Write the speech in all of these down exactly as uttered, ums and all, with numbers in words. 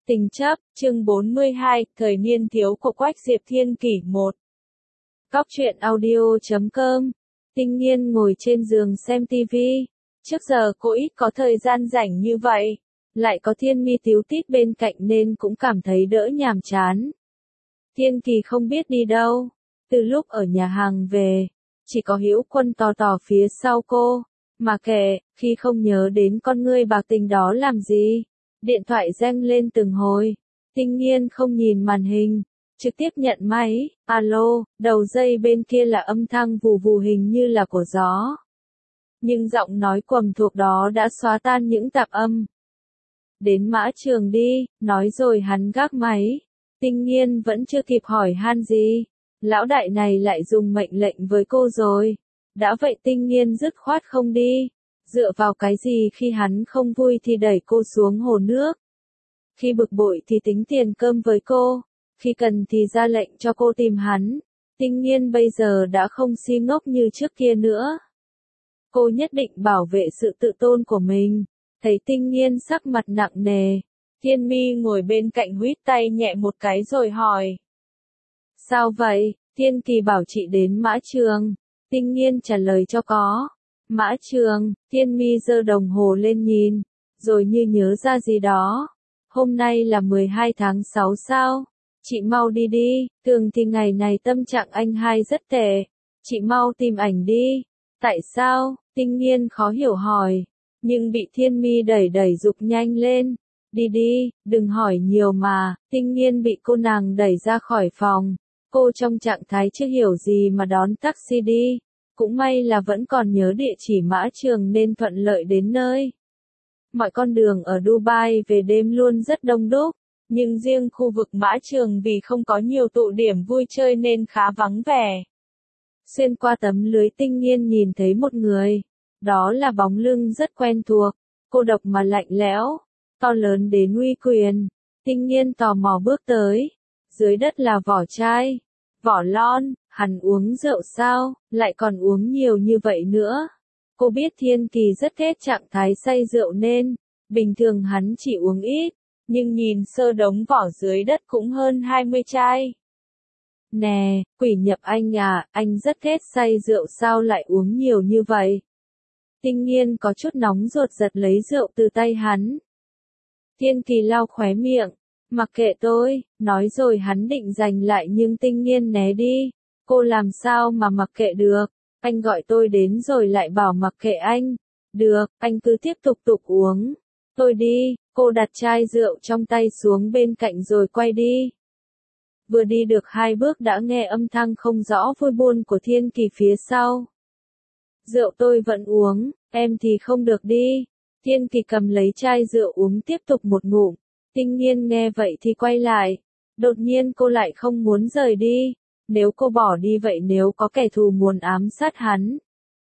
Tình chấp, chương bốn mươi hai, thời niên thiếu của Quách Diệp Thiên Kỷ một. Cóc truyện audio chấm com. Tinh Nghiên ngồi trên giường xem tivi. Trước giờ cô ít có thời gian rảnh như vậy. Lại có Thiên Mi tíu tít bên cạnh nên cũng cảm thấy đỡ nhàm chán. Thiên Kỳ không biết đi đâu. Từ lúc ở nhà hàng về, chỉ có Hữu Quân tò tò phía sau cô. Mà kệ, khi không nhớ đến con ngươi bạc tình đó làm gì. Điện thoại reng lên từng hồi. Tinh Nghiên không nhìn màn hình, trực tiếp nhận máy. Alo, đầu dây bên kia là âm thanh vù vù hình như là của gió. Nhưng giọng nói quầm thuộc đó đã xóa tan những tạp âm. Đến Mã Trường đi, nói rồi hắn gác máy. Tinh Nghiên vẫn chưa kịp hỏi han gì. Lão đại này lại dùng mệnh lệnh với cô rồi. Đã vậy Tinh Nghiên dứt khoát không đi. Dựa vào cái gì khi hắn không vui thì đẩy cô xuống hồ nước. Khi bực bội thì tính tiền cơm với cô. Khi cần thì ra lệnh cho cô tìm hắn. Tinh Nghiên bây giờ đã không si ngốc như trước kia nữa. Cô nhất định bảo vệ sự tự tôn của mình. Thấy Tinh Nghiên sắc mặt nặng nề. Thiên Mi ngồi bên cạnh huýt tay nhẹ một cái rồi hỏi. Sao vậy? Thiên Kỳ bảo chị đến Mã Trường. Tinh Nghiên trả lời cho có. Mã Trường, Thiên Mi giơ đồng hồ lên nhìn, rồi như nhớ ra gì đó. Hôm nay là mười hai tháng sáu sao? Chị mau đi đi, thường thì ngày này tâm trạng anh hai rất tệ. Chị mau tìm ảnh đi. Tại sao? Tinh Nghiên khó hiểu hỏi, nhưng bị Thiên Mi đẩy đẩy giục nhanh lên. Đi đi, đừng hỏi nhiều mà. Tinh Nghiên bị cô nàng đẩy ra khỏi phòng. Cô trong trạng thái chưa hiểu gì mà đón taxi đi. Cũng may là vẫn còn nhớ địa chỉ Mã Trường nên thuận lợi đến nơi. Mọi con đường ở Dubai về đêm luôn rất đông đúc, nhưng riêng khu vực Mã Trường vì không có nhiều tụ điểm vui chơi nên khá vắng vẻ. Xuyên qua tấm lưới Tinh Nghiên nhìn thấy một người. Đó là bóng lưng rất quen thuộc, cô độc mà lạnh lẽo, to lớn đến uy quyền. Tinh Nghiên tò mò bước tới. Dưới đất là vỏ chai, vỏ lon. Hắn uống rượu sao, lại còn uống nhiều như vậy nữa. Cô biết Thiên Kỳ rất ghét trạng thái say rượu nên, bình thường hắn chỉ uống ít, nhưng nhìn sơ đống vỏ dưới đất cũng hơn hai mươi chai. Nè, quỷ nhập anh à, anh rất ghét say rượu sao lại uống nhiều như vậy. Tinh Nghiên có chút nóng ruột giật lấy rượu từ tay hắn. Thiên Kỳ lau khóe miệng, mặc kệ tôi, nói rồi hắn định giành lại nhưng Tinh Nghiên né đi. Cô làm sao mà mặc kệ được, anh gọi tôi đến rồi lại bảo mặc kệ anh. Được, anh cứ tiếp tục tục uống. Tôi đi, cô đặt chai rượu trong tay xuống bên cạnh rồi quay đi. Vừa đi được hai bước đã nghe âm thanh không rõ vui buồn của Thiên Kỳ phía sau. Rượu tôi vẫn uống, em thì không được đi. Thiên Kỳ cầm lấy chai rượu uống tiếp tục một ngụm. Tinh Nghiên nghe vậy thì quay lại. Đột nhiên cô lại không muốn rời đi. Nếu cô bỏ đi vậy nếu có kẻ thù muốn ám sát hắn.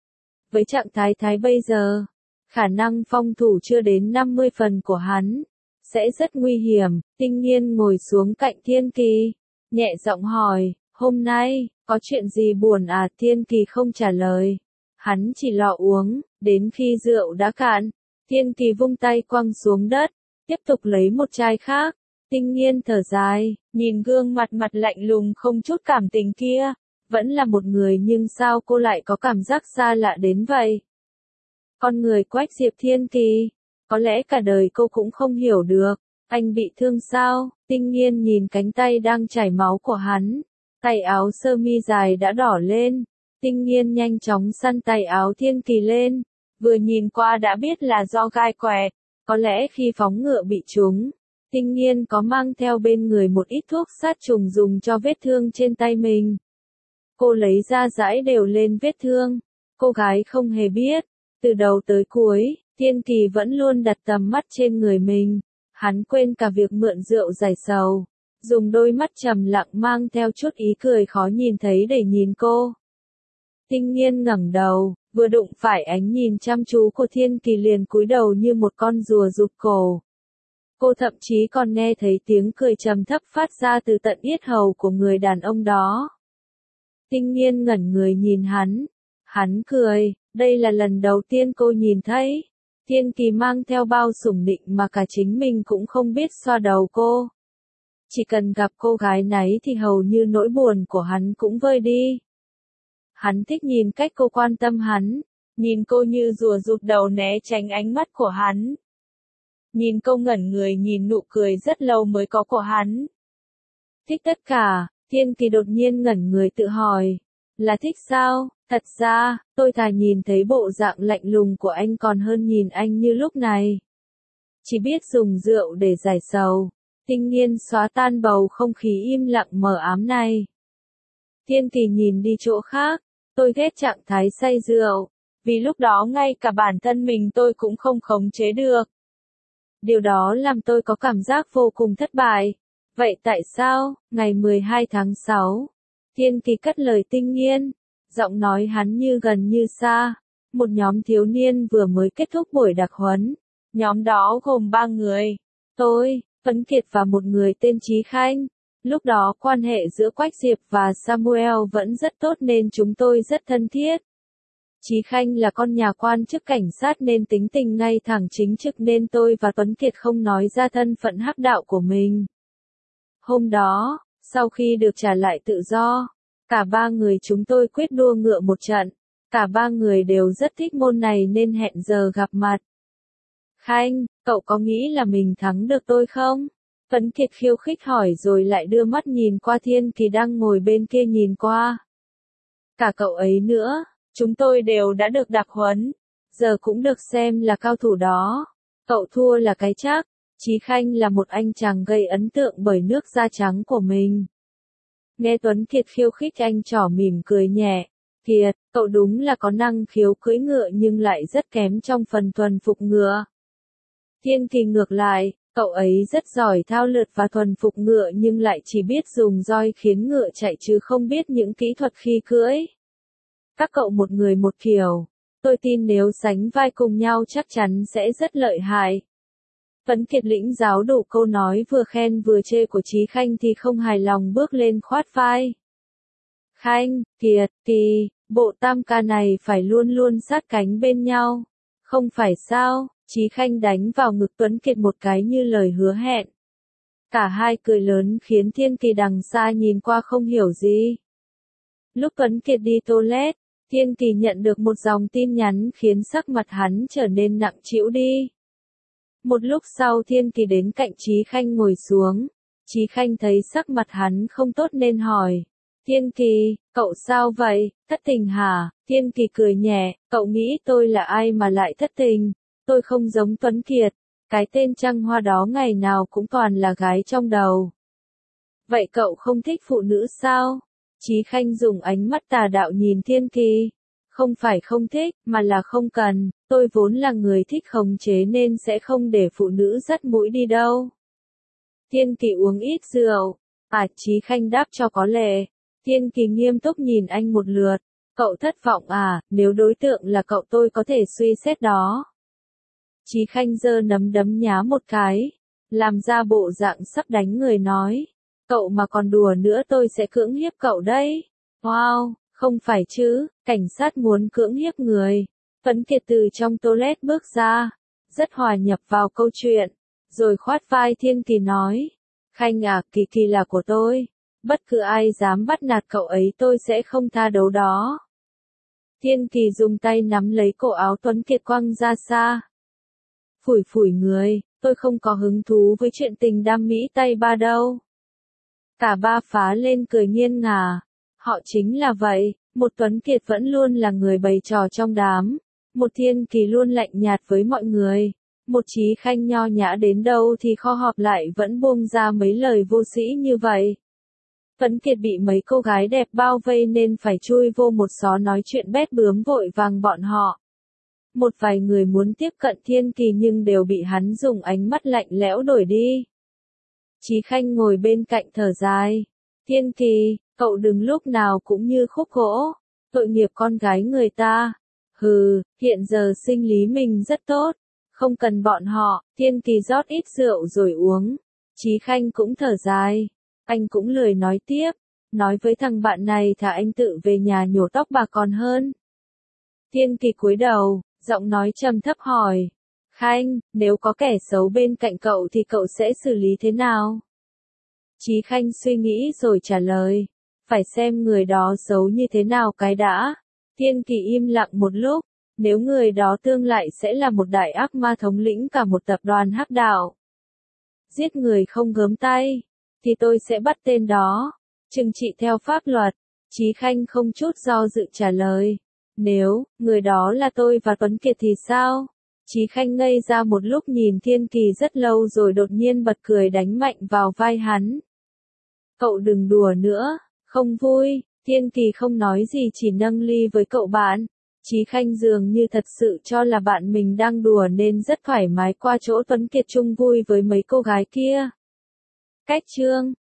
Với trạng thái thái bây giờ, khả năng phòng thủ chưa đến năm mươi phần của hắn, sẽ rất nguy hiểm. Tinh Nghiên ngồi xuống cạnh Thiên Kỳ, nhẹ giọng hỏi, hôm nay, có chuyện gì buồn à? Thiên Kỳ không trả lời, hắn chỉ lọ uống, đến khi rượu đã cạn, Thiên Kỳ vung tay quăng xuống đất, tiếp tục lấy một chai khác. Tinh Nghiên thở dài, nhìn gương mặt mặt lạnh lùng không chút cảm tình kia, vẫn là một người nhưng sao cô lại có cảm giác xa lạ đến vậy? Con người Quách Diệp Thiên Kỳ, có lẽ cả đời cô cũng không hiểu được, anh bị thương sao? Tinh Nghiên nhìn cánh tay đang chảy máu của hắn, tay áo sơ mi dài đã đỏ lên, Tinh Nghiên nhanh chóng săn tay áo Thiên Kỳ lên, vừa nhìn qua đã biết là do gai quẹt, có lẽ khi phóng ngựa bị trúng. Tinh Nghiên có mang theo bên người một ít thuốc sát trùng dùng cho vết thương trên tay mình. Cô lấy ra rải đều lên vết thương. Cô gái không hề biết, từ đầu tới cuối, Thiên Kỳ vẫn luôn đặt tầm mắt trên người mình. Hắn quên cả việc mượn rượu giải sầu, dùng đôi mắt trầm lặng mang theo chút ý cười khó nhìn thấy để nhìn cô. Tinh Nghiên ngẩng đầu, vừa đụng phải ánh nhìn chăm chú của Thiên Kỳ liền cúi đầu như một con rùa rụt cổ. Cô thậm chí còn nghe thấy tiếng cười trầm thấp phát ra từ tận yết hầu của người đàn ông đó. Tinh Nghiên ngẩn người nhìn hắn. Hắn cười, đây là lần đầu tiên cô nhìn thấy. Thiên Kỳ mang theo bao sủng nịnh mà cả chính mình cũng không biết xoa đầu cô. Chỉ cần gặp cô gái này thì hầu như nỗi buồn của hắn cũng vơi đi. Hắn thích nhìn cách cô quan tâm hắn, nhìn cô như rùa rụt đầu né tránh ánh mắt của hắn. Nhìn cô ngẩn người nhìn nụ cười rất lâu mới có của hắn. Thích tất cả, Thiên Kỳ đột nhiên ngẩn người tự hỏi, là thích sao? Thật ra, tôi thà nhìn thấy bộ dạng lạnh lùng của anh còn hơn nhìn anh như lúc này. Chỉ biết dùng rượu để giải sầu, Tinh Nghiên xóa tan bầu không khí im lặng mờ ám này. Thiên Kỳ nhìn đi chỗ khác, tôi ghét trạng thái say rượu, vì lúc đó ngay cả bản thân mình tôi cũng không khống chế được. Điều đó làm tôi có cảm giác vô cùng thất bại. Vậy tại sao, ngày mười hai tháng sáu, Thiên Kỳ cất lời Tinh Nghiên, giọng nói hắn như gần như xa, một nhóm thiếu niên vừa mới kết thúc buổi đặc huấn. Nhóm đó gồm ba người, tôi, Tuấn Kiệt và một người tên Chí Khanh. Lúc đó quan hệ giữa Quách Diệp và Samuel vẫn rất tốt nên chúng tôi rất thân thiết. Chí Khanh là con nhà quan chức cảnh sát nên tính tình ngay thẳng chính trực nên tôi và Tuấn Kiệt không nói ra thân phận hắc đạo của mình. Hôm đó, sau khi được trả lại tự do, cả ba người chúng tôi quyết đua ngựa một trận. Cả ba người đều rất thích môn này nên hẹn giờ gặp mặt. Khanh, cậu có nghĩ là mình thắng được tôi không? Tuấn Kiệt khiêu khích hỏi rồi lại đưa mắt nhìn qua Thiên Kỳ đang ngồi bên kia nhìn qua. Cả cậu ấy nữa, chúng tôi đều đã được đặc huấn, giờ cũng được xem là cao thủ đó. Cậu thua là cái chắc. Chí Khanh là một anh chàng gây ấn tượng bởi nước da trắng của mình. Nghe Tuấn Kiệt khiêu khích anh trỏ mỉm cười nhẹ. Kiệt, cậu đúng là có năng khiếu cưỡi ngựa nhưng lại rất kém trong phần thuần phục ngựa. Thiên Kỳ ngược lại, cậu ấy rất giỏi thao lượt và thuần phục ngựa nhưng lại chỉ biết dùng roi khiến ngựa chạy chứ không biết những kỹ thuật khi cưỡi. Các cậu một người một kiểu, tôi tin nếu sánh vai cùng nhau chắc chắn sẽ rất lợi hại. Tuấn Kiệt lĩnh giáo đủ câu nói vừa khen vừa chê của Chí Khanh thì không hài lòng bước lên khoát vai. Khanh, Kiệt, Kỳ, bộ tam ca này phải luôn luôn sát cánh bên nhau. Không phải sao? Chí Khanh đánh vào ngực Tuấn Kiệt một cái như lời hứa hẹn. Cả hai cười lớn khiến Thiên Kỳ đằng xa nhìn qua không hiểu gì. Lúc Tuấn Kiệt đi toilet, Thiên Kỳ nhận được một dòng tin nhắn khiến sắc mặt hắn trở nên nặng trĩu đi. Một lúc sau Thiên Kỳ đến cạnh Chí Khanh ngồi xuống. Chí Khanh thấy sắc mặt hắn không tốt nên hỏi. Thiên Kỳ, cậu sao vậy, thất tình hả? Thiên Kỳ cười nhẹ, cậu nghĩ tôi là ai mà lại thất tình? Tôi không giống Tuấn Kiệt, cái tên trăng hoa đó ngày nào cũng toàn là gái trong đầu. Vậy cậu không thích phụ nữ sao? Chí Khanh dùng ánh mắt tà đạo nhìn Thiên Kỳ. Không phải không thích, mà là không cần, tôi vốn là người thích khống chế nên sẽ không để phụ nữ dắt mũi đi đâu. Thiên Kỳ uống ít rượu. À, Chí Khanh đáp cho có lệ. Thiên Kỳ nghiêm túc nhìn anh một lượt. Cậu thất vọng à, nếu đối tượng là cậu tôi có thể suy xét đó. Chí Khanh giơ nắm đấm nhá một cái, làm ra bộ dạng sắp đánh người nói. Cậu mà còn đùa nữa tôi sẽ cưỡng hiếp cậu đấy. Wow, không phải chứ, cảnh sát muốn cưỡng hiếp người. Tuấn Kiệt từ trong toilet bước ra, rất hòa nhập vào câu chuyện, rồi khoát vai Thiên Kỳ nói. Khanh à, Kỳ Kỳ là của tôi. Bất cứ ai dám bắt nạt cậu ấy tôi sẽ không tha đấu đó. Thiên Kỳ dùng tay nắm lấy cổ áo Tuấn Kiệt quăng ra xa. Phủi phủi người, tôi không có hứng thú với chuyện tình đam mỹ tay ba đâu. Cả ba phá lên cười nghiêng ngả. Họ chính là vậy, một Tuấn Kiệt vẫn luôn là người bày trò trong đám. Một Thiên Kỳ luôn lạnh nhạt với mọi người. Một Chí Khanh nho nhã đến đâu thì kho họp lại vẫn buông ra mấy lời vô sĩ như vậy. Tuấn Kiệt bị mấy cô gái đẹp bao vây nên phải chui vô một xó nói chuyện bét bướm vội vàng bọn họ. Một vài người muốn tiếp cận Thiên Kỳ nhưng đều bị hắn dùng ánh mắt lạnh lẽo đuổi đi. Chí Khanh ngồi bên cạnh thở dài. Thiên Kỳ, cậu đừng lúc nào cũng như khúc gỗ. Tội nghiệp con gái người ta. Hừ, hiện giờ sinh lý mình rất tốt. Không cần bọn họ. Thiên Kỳ rót ít rượu rồi uống. Chí Khanh cũng thở dài. Anh cũng lười nói tiếp. Nói với thằng bạn này thà anh tự về nhà nhổ tóc bà còn hơn. Thiên Kỳ cúi đầu, giọng nói trầm thấp hỏi. Khanh, nếu có kẻ xấu bên cạnh cậu thì cậu sẽ xử lý thế nào? Chí Khanh suy nghĩ rồi trả lời. Phải xem người đó xấu như thế nào cái đã. Thiên Kỳ im lặng một lúc. Nếu người đó tương lại sẽ là một đại ác ma thống lĩnh cả một tập đoàn hắc đạo, giết người không gớm tay, thì tôi sẽ bắt tên đó, trừng trị theo pháp luật. Chí Khanh không chút do dự trả lời. Nếu, người đó là tôi và Tuấn Kiệt thì sao? Chí Khanh ngây ra một lúc nhìn Thiên Kỳ rất lâu rồi đột nhiên bật cười đánh mạnh vào vai hắn. Cậu đừng đùa nữa, không vui. Thiên Kỳ không nói gì chỉ nâng ly với cậu bạn. Chí Khanh dường như thật sự cho là bạn mình đang đùa nên rất thoải mái qua chỗ Tuấn Kiệt chung vui với mấy cô gái kia. Cách chương